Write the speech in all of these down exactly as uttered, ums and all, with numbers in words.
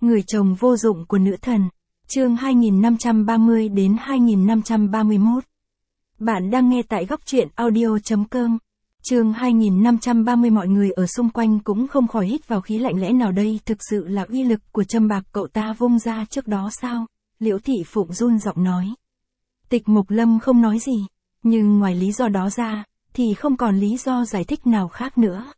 Người chồng vô dụng của nữ thần. Chương hai nghìn năm trăm ba mươi đến hai nghìn năm trăm ba mươi mốt. Bạn đang nghe tại góc truyện audio chấm com. Chương hai nghìn năm trăm ba mươi. Mọi người ở xung quanh cũng không khỏi hít vào khí lạnh, lẽ nào đây thực sự là uy lực của châm bạc cậu ta vung ra trước đó sao? Liễu Thị Phụng run giọng nói. Tịch Mục Lâm không nói gì, nhưng ngoài lý do đó ra, thì không còn lý do giải thích nào khác nữa.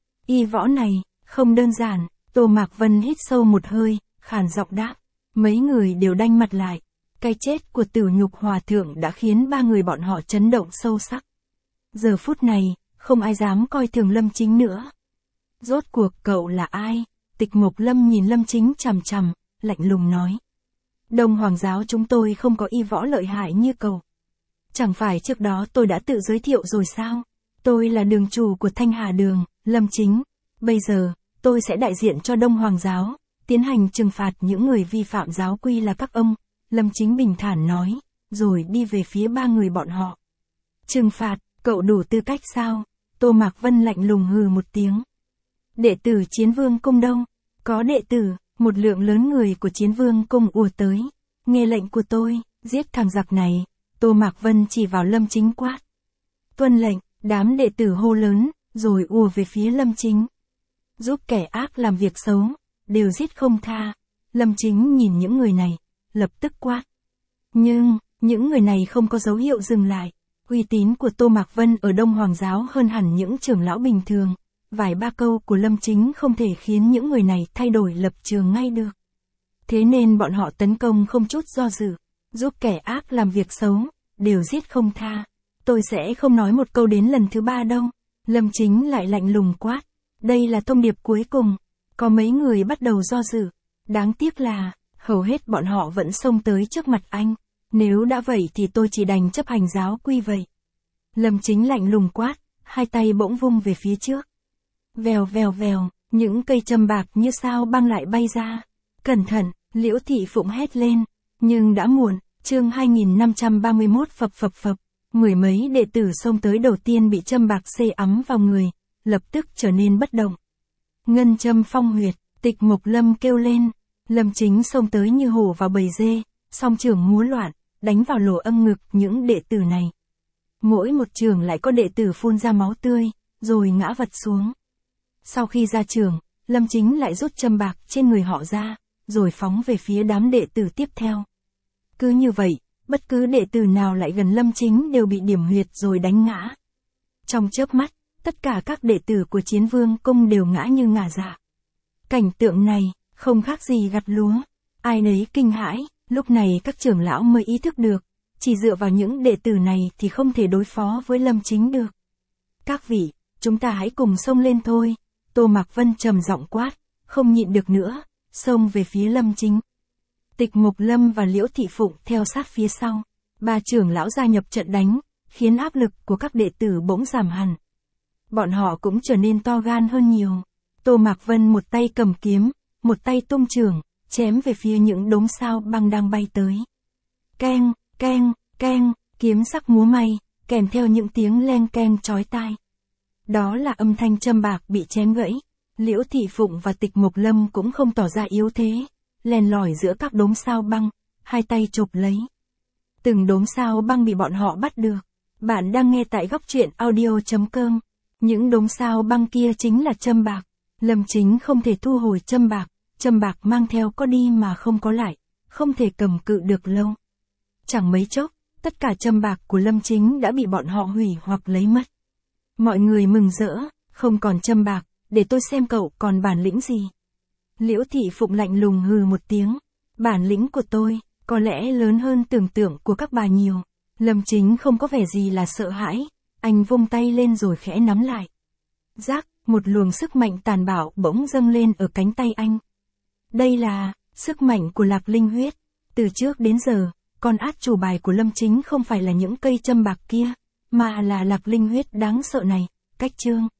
Y võ này, không đơn giản. Tô Mạc Vân hít sâu một hơi, khàn giọng đáp. Mấy người đều đanh mặt lại. Cái chết của Tử Nhục Hòa Thượng đã khiến ba người bọn họ chấn động sâu sắc. Giờ phút này, không ai dám coi thường Lâm Chính nữa. Rốt cuộc cậu là ai? Tịch Mục Lâm nhìn Lâm Chính chằm chằm, lạnh lùng nói. Đông Hoàng giáo chúng tôi không có y võ lợi hại như cậu. Chẳng phải trước đó tôi đã tự giới thiệu rồi sao? Tôi là đường chủ của Thanh Hà Đường, Lâm Chính. Bây giờ, tôi sẽ đại diện cho Đông Hoàng giáo, tiến hành trừng phạt những người vi phạm giáo quy là các ông. Lâm Chính bình thản nói, rồi đi về phía ba người bọn họ. Trừng phạt, cậu đủ tư cách sao? Tô Mạc Vân lạnh lùng hừ một tiếng. Đệ tử Chiến Vương Cung đâu? Có đệ tử, một lượng lớn người của Chiến Vương Cung ùa tới. Nghe lệnh của tôi, giết thằng giặc này. Tô Mạc Vân chỉ vào Lâm Chính quát. Tuân lệnh, đám đệ tử hô lớn, rồi ùa về phía Lâm Chính. Giúp kẻ ác làm việc xấu, đều giết không tha. Lâm Chính nhìn những người này, lập tức quát. Nhưng, những người này không có dấu hiệu dừng lại. Uy tín của Tô Mạc Vân ở Đông Hoàng giáo hơn hẳn những trưởng lão bình thường. Vài ba câu của Lâm Chính không thể khiến những người này thay đổi lập trường ngay được. Thế nên bọn họ tấn công không chút do dự. Giúp kẻ ác làm việc xấu, đều giết không tha. Tôi sẽ không nói một câu đến lần thứ ba đâu. Lâm Chính lại lạnh lùng quát. Đây là thông điệp cuối cùng. Có mấy người bắt đầu do dự. Đáng tiếc là, hầu hết bọn họ vẫn xông tới trước mặt anh. Nếu đã vậy thì tôi chỉ đành chấp hành giáo quy vậy. Lâm Chính lạnh lùng quát, hai tay bỗng vung về phía trước. Vèo vèo vèo, những cây châm bạc như sao băng lại bay ra. Cẩn thận, Liễu Thị Phụng hét lên. Nhưng đã muộn, chương hai nghìn năm trăm ba mươi mốt phập phập phập. Mười mấy đệ tử xông tới đầu tiên bị châm bạc xê ấm vào người, lập tức trở nên bất động. Ngân châm phong huyệt, Tịch Mục Lâm kêu lên. Lâm Chính xông tới như hổ vào bầy dê, song trường múa loạn, đánh vào lỗ âm ngực những đệ tử này. Mỗi một trường lại có đệ tử phun ra máu tươi, rồi ngã vật xuống. Sau khi ra trường, Lâm Chính lại rút châm bạc trên người họ ra, rồi phóng về phía đám đệ tử tiếp theo. Cứ như vậy, bất cứ đệ tử nào lại gần Lâm Chính đều bị điểm huyệt rồi đánh ngã. Trong chớp mắt, tất cả các đệ tử của Chiến Vương Cung đều ngã như ngả dạ. Cảnh tượng này, không khác gì gặt lúa. Ai nấy kinh hãi, lúc này các trưởng lão mới ý thức được. Chỉ dựa vào những đệ tử này thì không thể đối phó với Lâm Chính được. Các vị, chúng ta hãy cùng xông lên thôi. Tô Mạc Vân trầm giọng quát, không nhịn được nữa, xông về phía Lâm Chính. Tịch Mục Lâm và Liễu Thị Phụng theo sát phía sau. Ba trưởng lão gia nhập trận đánh, khiến áp lực của các đệ tử bỗng giảm hẳn. Bọn họ cũng trở nên to gan hơn nhiều. Tô Mạc Vân một tay cầm kiếm, một tay tung chưởng, chém về phía những đống sao băng đang bay tới. Keng, keng, keng, kiếm sắc múa may, kèm theo những tiếng leng keng chói tai. Đó là âm thanh châm bạc bị chém gãy. Liễu Thị Phụng và Tịch Mục Lâm cũng không tỏ ra yếu thế, len lỏi giữa các đống sao băng, hai tay chộp lấy. Từng đống sao băng bị bọn họ bắt được. Bạn đang nghe tại góc truyện audio chấm com. Những đống sao băng kia chính là châm bạc. Lâm Chính không thể thu hồi châm bạc, châm bạc mang theo có đi mà không có lại, không thể cầm cự được lâu. Chẳng mấy chốc, tất cả châm bạc của Lâm Chính đã bị bọn họ hủy hoặc lấy mất. Mọi người mừng rỡ, không còn châm bạc, để tôi xem cậu còn bản lĩnh gì. Liễu Thị Phụng lạnh lùng hừ một tiếng. Bản lĩnh của tôi, có lẽ lớn hơn tưởng tượng của các bà nhiều. Lâm Chính không có vẻ gì là sợ hãi, anh vung tay lên rồi khẽ nắm lại. Rắc, một luồng sức mạnh tàn bạo bỗng dâng lên ở cánh tay anh. Đây là sức mạnh của Lạc Linh huyết. Từ trước đến giờ, con át chủ bài của Lâm Chính không phải là những cây châm bạc kia, mà là Lạc Linh huyết đáng sợ này. Cách chương